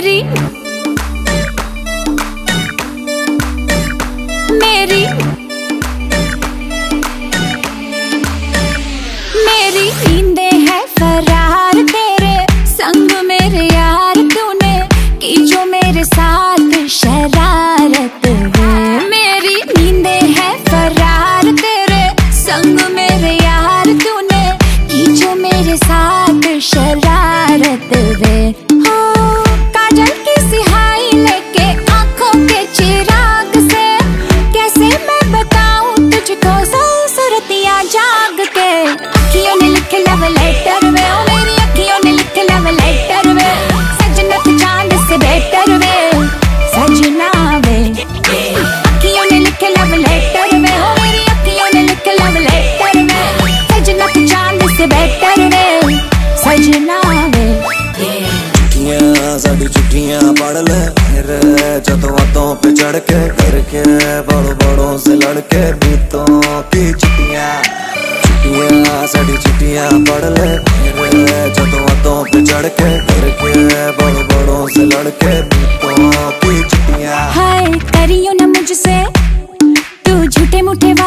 मेरी मेरी मेरी नींदें है फरार तेरे संग मेरे यार, तूने की जो मेरे साथ शरारत है। मेरी नींदें है फरार तेरे संग मेरे यार, तूने की जो मेरे साथ शरारत है। हो काजल की सिहाई लेके आंखों के चिराग से, कैसे मैं बताऊं तुझको सूरतियां जाग के। अखियों ने लिखे लव लेटर वे, ओ मेरी अखियों ने लिखे लव लेटर वे, सजना तू चांद से बेटर वे, सजना वे। अखियों ने लिखे लव लेटर वे, ओ मेरी अखियों ने लिखे लव लेटर वे, सजना तू चांद से बेटर वे, सजना वे। चिट्ठियां साडी चिट्ठियां पढ़ ले मेरे जदों बातों पे चढ़ के, करके बड़ों बड़ों से लड़के बीतों की चिट्ठियां। चिट्ठियां साडी चिट्ठियां पढ़ ले मेरे जदों बातों पे चढ़ के, करके बड़ों बड़ों से लड़के बीतों की चिट्ठियां। हाय करियो ना मुझसे तू झूठे मूठे